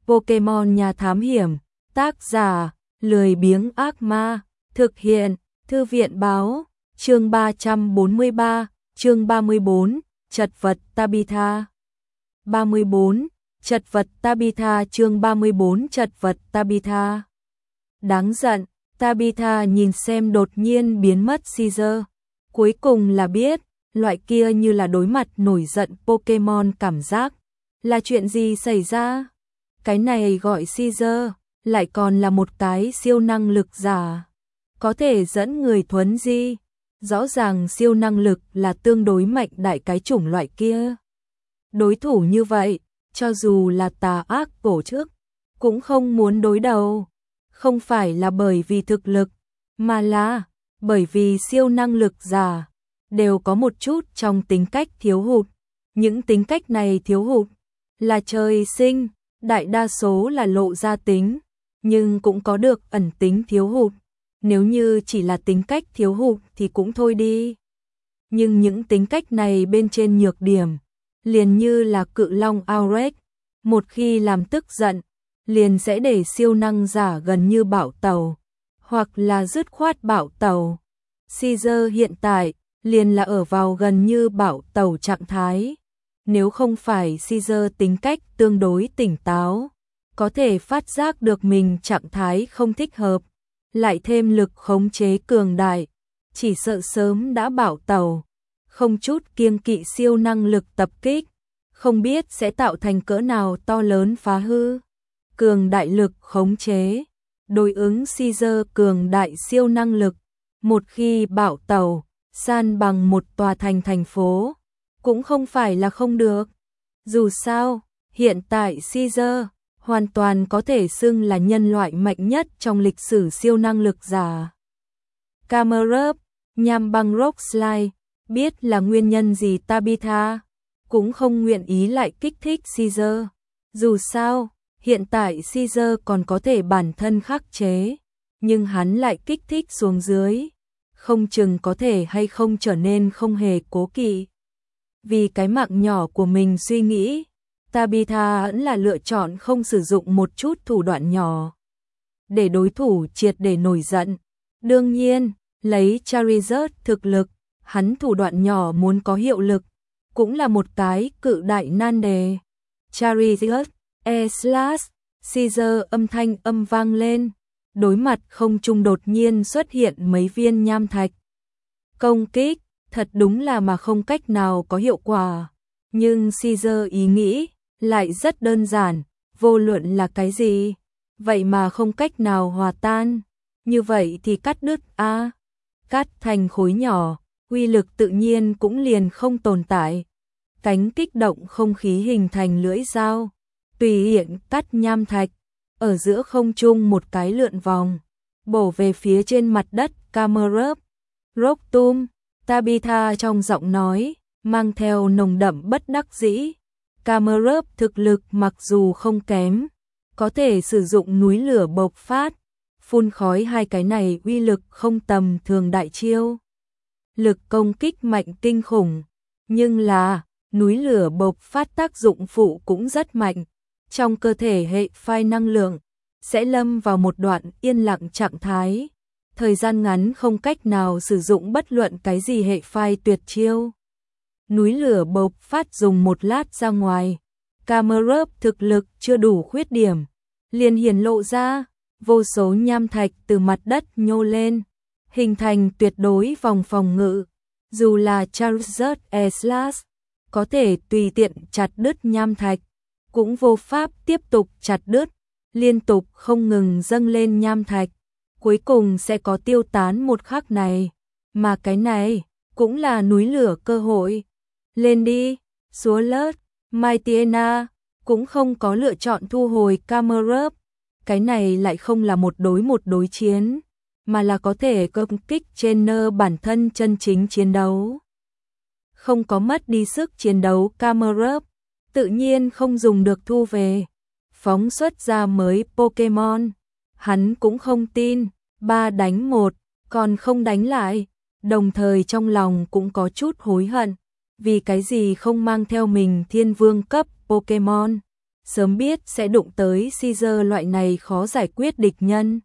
Pokemon Nhà Thám Hiểm, tác giả, lười biếng ác ma, thực hiện, Thư viện báo, chương 343, chương 34, chật vật Tabitha. 34, chật vật Tabitha chương 34 chật vật Tabitha. Đáng giận, Tabitha nhìn xem đột nhiên biến mất Caesar. Cuối cùng là biết, loại kia như là đối mặt nổi giận Pokemon cảm giác. Là chuyện gì xảy ra? Cái này gọi Caesar, lại còn là một cái siêu năng lực giả. Có thể dẫn người thuấn di. Rõ ràng siêu năng lực là tương đối mạnh đại cái chủng loại kia. Đối thủ như vậy, cho dù là tà ác cổ chức, cũng không muốn đối đầu. Không phải là bởi vì thực lực, mà là bởi vì siêu năng lực giả đều có một chút trong tính cách thiếu hụt. Những tính cách này thiếu hụt là trời sinh, đại đa số là lộ ra tính, nhưng cũng có được ẩn tính thiếu hụt. Nếu như chỉ là tính cách thiếu hụt thì cũng thôi đi. Nhưng những tính cách này bên trên nhược điểm, liền như là cự long Aurek, một khi làm tức giận, liền sẽ để siêu năng giả gần như bạo tẩu, hoặc là dứt khoát bạo tẩu. Caesar hiện tại, liền là ở vào gần như bạo tẩu trạng thái. Nếu không phải Caesar tính cách tương đối tỉnh táo, có thể phát giác được mình trạng thái không thích hợp, lại thêm lực khống chế cường đại, chỉ sợ sớm đã bạo tẩu, không chút kiêng kỵ siêu năng lực tập kích, không biết sẽ tạo thành cỡ nào to lớn phá hư. Cường đại lực khống chế, đối ứng Caesar cường đại siêu năng lực, một khi bạo tẩu, san bằng một tòa thành phố, cũng không phải là không được. Dù sao, hiện tại Caesar hoàn toàn có thể xưng là nhân loại mạnh nhất trong lịch sử siêu năng lực giả. Camerupt, nham băng rock slide, biết là nguyên nhân gì Tabitha cũng không nguyện ý lại kích thích Caesar. Dù sao, hiện tại Caesar còn có thể bản thân khắc chế, nhưng hắn lại kích thích xuống dưới, không chừng có thể hay không trở nên không hề cố kỵ. Vì cái mạng nhỏ của mình suy nghĩ, Tabitha vẫn là lựa chọn không sử dụng một chút thủ đoạn nhỏ để đối thủ triệt để nổi giận. Đương nhiên, lấy Charizard thực lực, hắn thủ đoạn nhỏ muốn có hiệu lực, cũng là một cái cự đại nan đề. Charizard, E/slash, Caesar âm thanh âm vang lên, đối mặt không trung đột nhiên xuất hiện mấy viên nham thạch. Công kích, thật đúng là mà không cách nào có hiệu quả, nhưng Caesar ý nghĩ lại rất đơn giản, vô luận là cái gì, vậy mà không cách nào hòa tan, như vậy thì cắt đứt a, cắt thành khối nhỏ, uy lực tự nhiên cũng liền không tồn tại. Cánh kích động không khí hình thành lưỡi dao, tùy tiện cắt nham thạch, ở giữa không trung một cái lượn vòng, bổ về phía trên mặt đất Camerupt. Rocktum, Tabitha trong giọng nói mang theo nồng đậm bất đắc dĩ. Camerupt thực lực mặc dù không kém, có thể sử dụng núi lửa bộc phát, phun khói, hai cái này uy lực không tầm thường đại chiêu. Lực công kích mạnh kinh khủng, nhưng là núi lửa bộc phát tác dụng phụ cũng rất mạnh. Trong cơ thể hệ phai năng lượng sẽ lâm vào một đoạn yên lặng trạng thái, thời gian ngắn không cách nào sử dụng bất luận cái gì hệ phai tuyệt chiêu. Núi lửa bộc phát dùng một lát ra ngoài, Camerupt thực lực chưa đủ khuyết điểm, liền hiển lộ ra, vô số nham thạch từ mặt đất nhô lên, hình thành tuyệt đối vòng phòng ngự. Dù là Charizard E/slash có thể tùy tiện chặt đứt nham thạch, cũng vô pháp tiếp tục chặt đứt, liên tục không ngừng dâng lên nham thạch, cuối cùng sẽ có tiêu tán một khắc này, mà cái này cũng là núi lửa cơ hội. Lên đi, xúa lớt, Mightyena cũng không có lựa chọn thu hồi Camerupt, cái này lại không là một đối chiến, mà là có thể công kích trên bản thân chân chính chiến đấu. Không có mất đi sức chiến đấu Camerupt, tự nhiên không dùng được thu về, phóng xuất ra mới Pokemon. Hắn cũng không tin, 3 đánh 1, còn không đánh lại, đồng thời trong lòng cũng có chút hối hận, vì cái gì không mang theo mình thiên vương cấp Pokemon. sớm biết sẽ đụng tới Caesar loại này khó giải quyết địch nhân.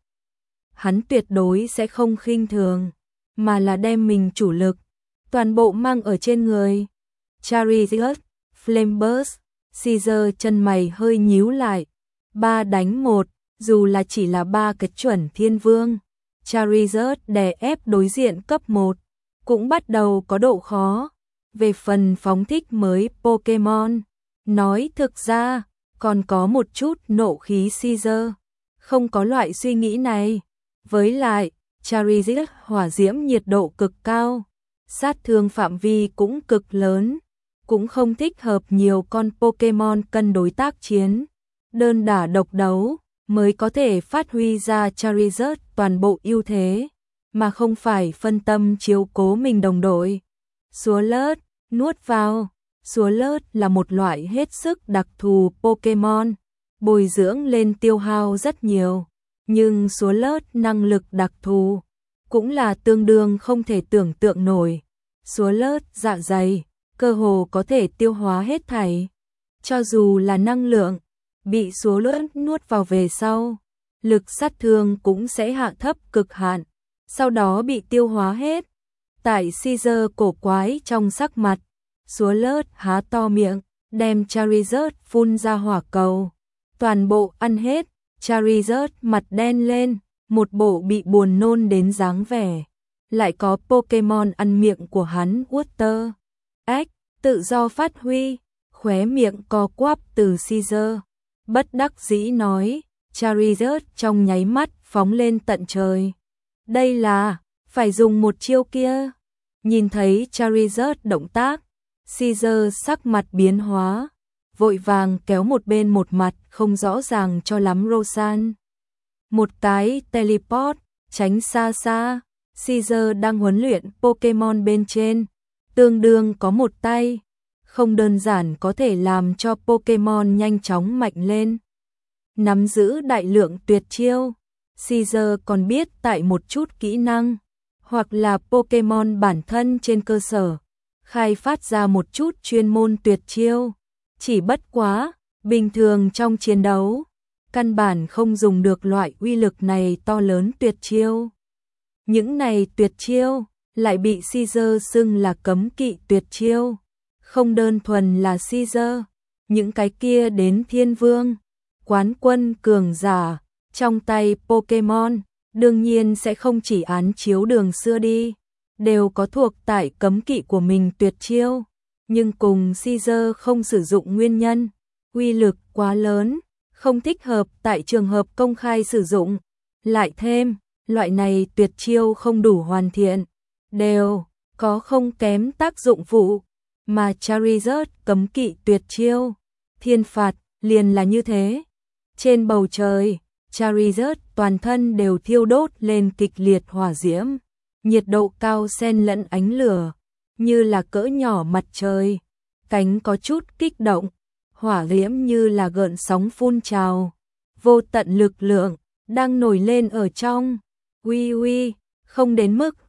Hắn tuyệt đối sẽ không khinh thường, mà là đem mình chủ lực toàn bộ mang ở trên người. Charizard, Flameburst, Caesar chân mày hơi nhíu lại. 3 đánh 1, dù là chỉ là 3 cái chuẩn thiên vương, Charizard đè ép đối diện cấp 1, cũng bắt đầu có độ khó. Về phần phóng thích mới Pokemon, nói thực ra, còn có một chút nộ khí Caesar, không có loại suy nghĩ này. Với lại, Charizard hỏa diễm nhiệt độ cực cao, sát thương phạm vi cũng cực lớn, cũng không thích hợp nhiều con Pokemon cân đối tác chiến. Đơn đả độc đấu mới có thể phát huy ra Charizard toàn bộ ưu thế, mà không phải phân tâm chiếu cố mình đồng đội. Swirlett, nuốt vào. Swirlett là một loại hết sức đặc thù Pokemon, bồi dưỡng lên tiêu hao rất nhiều, nhưng Swirlett năng lực đặc thù cũng là tương đương không thể tưởng tượng nổi. Swirlett dạ dày, cơ hồ có thể tiêu hóa hết thảy. Cho dù là năng lượng, bị Swirlett nuốt vào về sau, lực sát thương cũng sẽ hạ thấp cực hạn, sau đó bị tiêu hóa hết. Tại Caesar cổ quái trong sắc mặt, Swirlett há to miệng, đem Charizard phun ra hỏa cầu. Toàn bộ ăn hết, Charizard mặt đen lên, một bộ bị buồn nôn đến dáng vẻ. Lại có Pokemon ăn miệng của hắn Water X, tự do phát huy, khóe miệng co quắp từ Caesar. Bất đắc dĩ nói, Charizard trong nháy mắt phóng lên tận trời. Đây là, phải dùng một chiêu kia. Nhìn thấy Charizard động tác, Caesar sắc mặt biến hóa, vội vàng kéo một bên một mặt không rõ ràng cho lắm Rosan. Một cái teleport, tránh xa xa, Caesar đang huấn luyện Pokemon bên trên, tương đương có một tay, không đơn giản có thể làm cho Pokemon nhanh chóng mạnh lên. Nắm giữ đại lượng tuyệt chiêu, Caesar còn biết tại một chút kỹ năng, hoặc là Pokemon bản thân trên cơ sở, khai phát ra một chút chuyên môn tuyệt chiêu. Chỉ bất quá, bình thường trong chiến đấu, căn bản không dùng được loại uy lực này to lớn tuyệt chiêu. Những này tuyệt chiêu lại bị Caesar xưng là cấm kỵ tuyệt chiêu. Không đơn thuần là Caesar, những cái kia đến thiên vương, quán quân cường giả, trong tay Pokemon, đương nhiên sẽ không chỉ án chiếu đường xưa đi, đều có thuộc tại cấm kỵ của mình tuyệt chiêu, nhưng cùng Caesar không sử dụng nguyên nhân, uy lực quá lớn, không thích hợp tại trường hợp công khai sử dụng. Lại thêm, loại này tuyệt chiêu không đủ hoàn thiện, đều có không kém tác dụng phụ, mà Charizard cấm kỵ tuyệt chiêu, thiên phạt liền là như thế. Trên bầu trời, Charizard toàn thân đều thiêu đốt lên kịch liệt hỏa diễm, nhiệt độ cao xen lẫn ánh lửa, như là cỡ nhỏ mặt trời, cánh có chút kích động, hỏa diễm như là gợn sóng phun trào, vô tận lực lượng đang nổi lên ở trong. Uy uy, không đến mức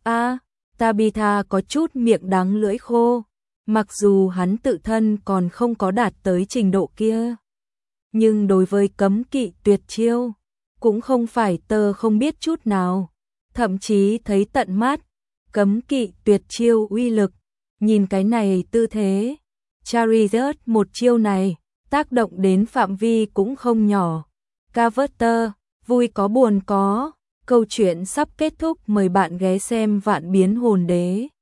Tabitha có chút miệng đắng lưỡi khô, mặc dù hắn tự thân còn không có đạt tới trình độ kia, nhưng đối với cấm kỵ tuyệt chiêu, cũng không phải tơ không biết chút nào, thậm chí thấy tận mắt, cấm kỵ tuyệt chiêu uy lực, nhìn cái này tư thế, Charizard một chiêu này, tác động đến phạm vi cũng không nhỏ. Carver, vui có buồn có, câu chuyện sắp kết thúc, mời bạn ghé xem Vạn Biến Hồn Đế.